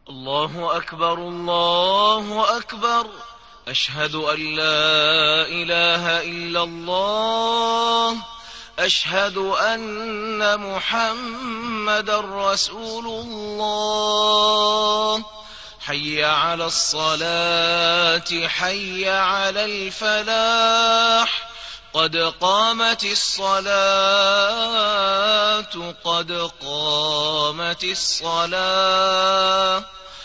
الله أكبر الله أكبر. أشهد أن لا إله إلا الله. أشهد أن محمدا رسول الله. حي على الصلاة حي على الفلاح. قد قامت الصلاة قد قامت الصلاة.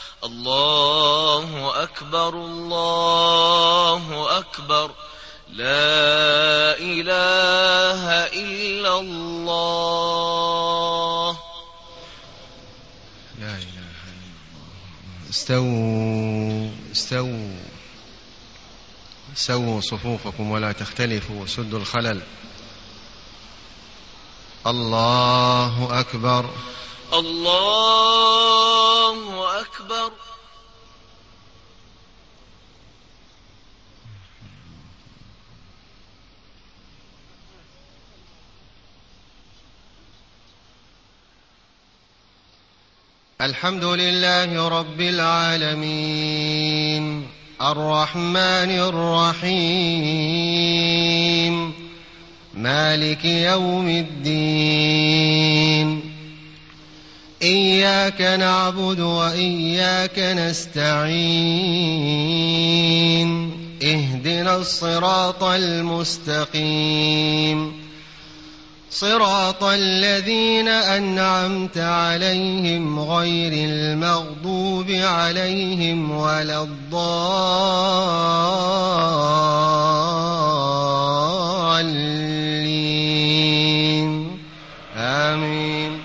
الله أكبر الله أكبر. لا إله إلا الله. لا إله إلا الله. استووا استووا سووا صفوفكم ولا تختلفوا وسدوا الخلل. الله أكبر الله أكبر. الحمد لله رب العالمين الرحمن الرحيم مالك يوم الدين. إياك نعبد وإياك نستعين. اهدنا الصراط المستقيم صراط الذين أنعمت عليهم غير المغضوب عليهم ولا الضالين. آمين.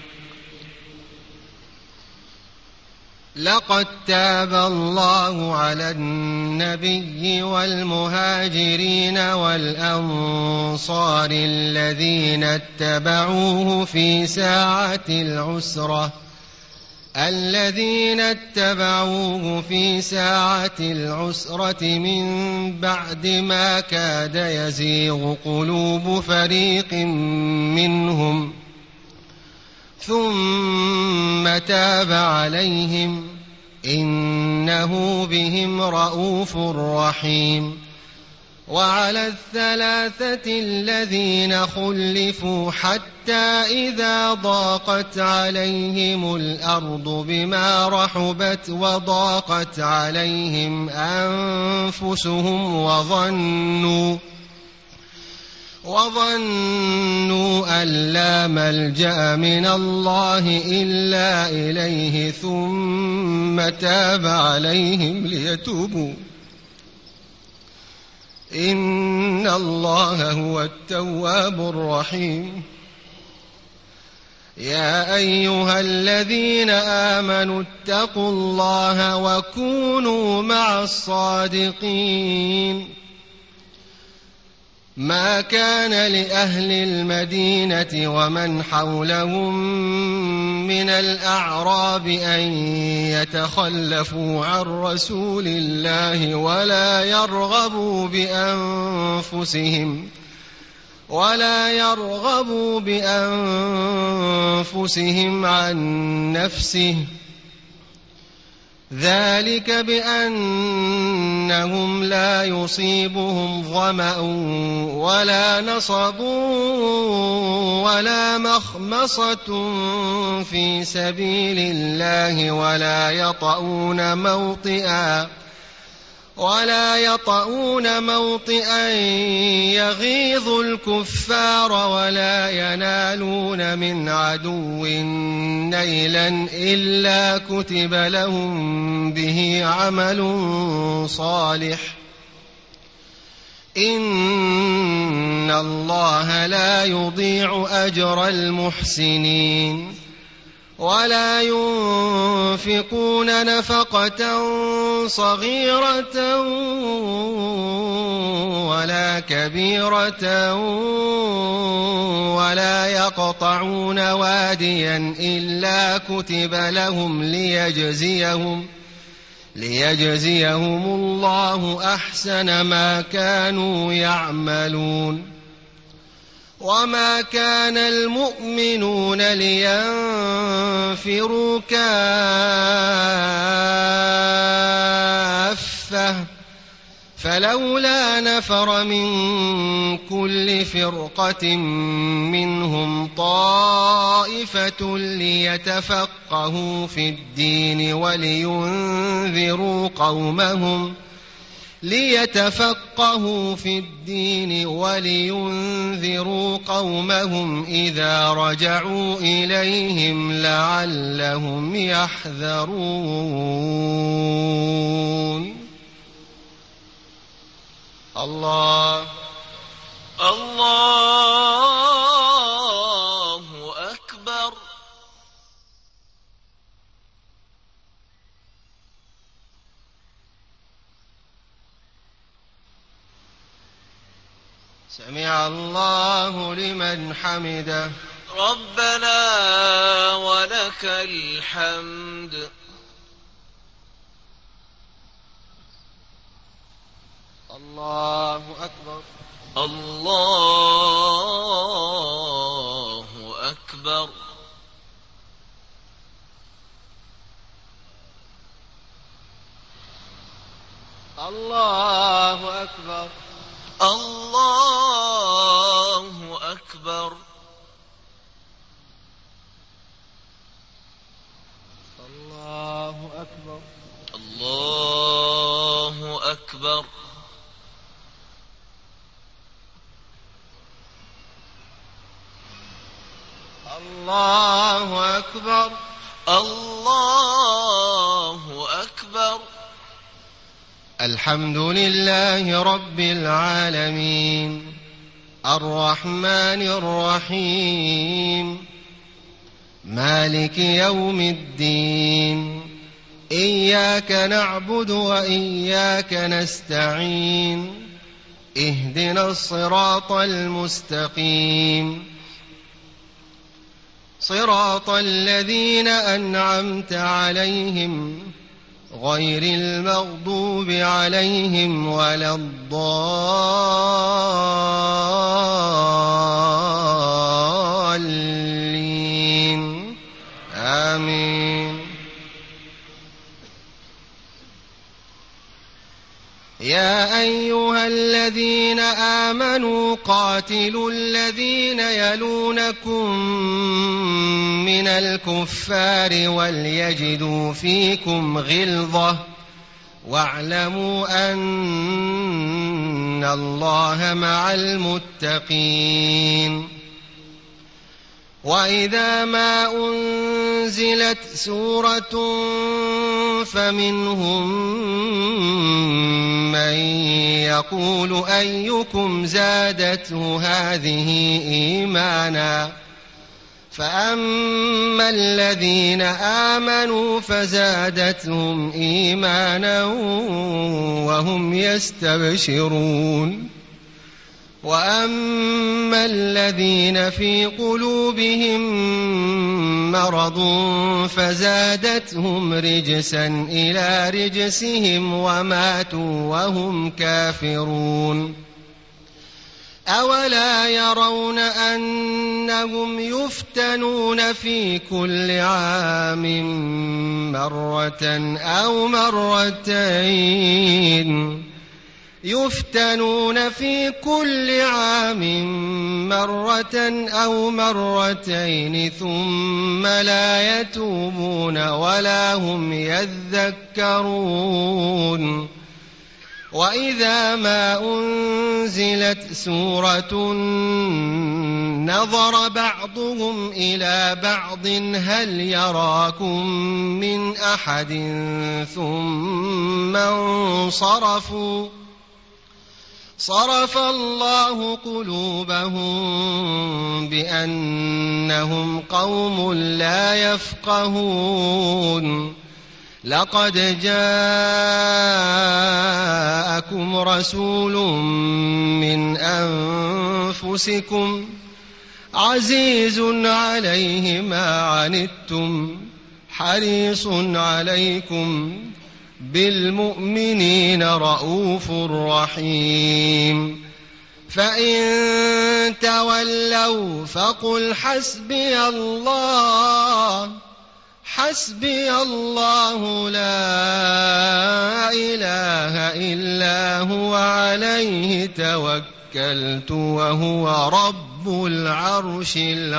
لقد تاب الله على النبي والمهاجرين والأنصار الذين اتبعوه في ساعة العسرة من بعد ما كاد يزيغ قلوب فريق منهم ثم تاب عليهم إنه بهم رءوف رحيم. وعلى الثلاثة الذين خلفوا حتى إذا ضاقت عليهم الأرض بما رحبت وضاقت عليهم أنفسهم وظنوا أن لا ملجأ من الله إلا إليه ثم تاب عليهم ليتوبوا إن الله هو التواب الرحيم. يا أيها الذين آمنوا اتقوا الله وكونوا مع الصادقين. ما كان لأهل المدينة ومن حولهم من الأعراب أن يتخلفوا عن رسول الله ولا يرغبوا بأنفسهم عن نفسه، ذلك بأنهم لا يصيبهم ظمأ ولا نصب ولا مخمصة في سبيل الله ولا يطؤون موطئا يغيظ الكفار ولا ينالون من عدو نيلا إلا كتب لهم به عمل صالح. إن الله لا يضيع أجر المحسنين. ولا ينفقون نفقة صغيرة ولا كبيرة ولا يقطعون واديا إلا كتب لهم ليجزيهم الله أحسن ما كانوا يعملون. وما كان المؤمنون لينفروا كافة فلولا نفر من كل فرقة منهم طائفة ليتفقهوا في الدين ولينذروا قومهم إذا رجعوا إليهم لعلهم يحذرون. الله أكبر. سمع الله لمن حمده. ربنا ولك الحمد. الله أكبر. الله أكبر. الله أكبر. الله أكبر. الله أكبر. الله أكبر. الله أكبر. الله أكبر. الحمد لله رب العالمين الرحمن الرحيم مالك يوم الدين إياك نعبد وإياك نستعين اهدنا الصراط المستقيم صراط الذين أنعمت عليهم غير المغضوب عليهم ولا الضالين آمين. يا أيها الذين آمنوا قاتلوا الذين يلونكم من الكفار وليجدوا فيكم غلظة واعلموا أن الله مع المتقين. وإذا ما أنزلت سورة فمنهم من يقول أيكم زادته هذه إيمانا فأما الذين آمنوا فزادتهم إيمانا وهم يستبشرون. وأما الذين في قلوبهم مرض فزادتهم رجسا إلى رجسهم وماتوا وهم كافرون. أولا يرون أنهم يفتنون في كل عام مرة أو مرتين ثم لا يتوبون ولا هم يذكرون. وإذا ما أنزلت سورة نظر بعضهم إلى بعض هل يراكم من أحد ثم انصرفوا صرف الله قلوبهم بأنهم قوم لا يفقهون. لقد جاءكم رسول من أنفسكم عزيز عليه ما عنتم حريص عليكم بالمؤمنين رءوف رحيم. فإن تولوا فقل حسبي الله لا إله إلا هو عليه توكلت وهو رب العرش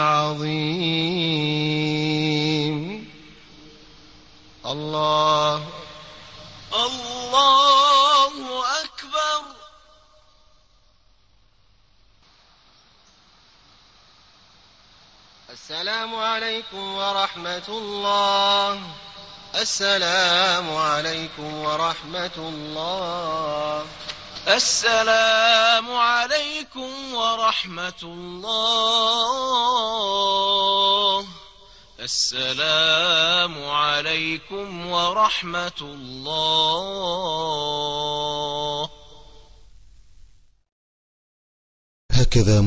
العظيم. الله أكبر. السلام عليكم ورحمة الله. السلام عليكم ورحمة الله. السلام عليكم ورحمة الله. السلام عليكم ورحمة الله. هكذا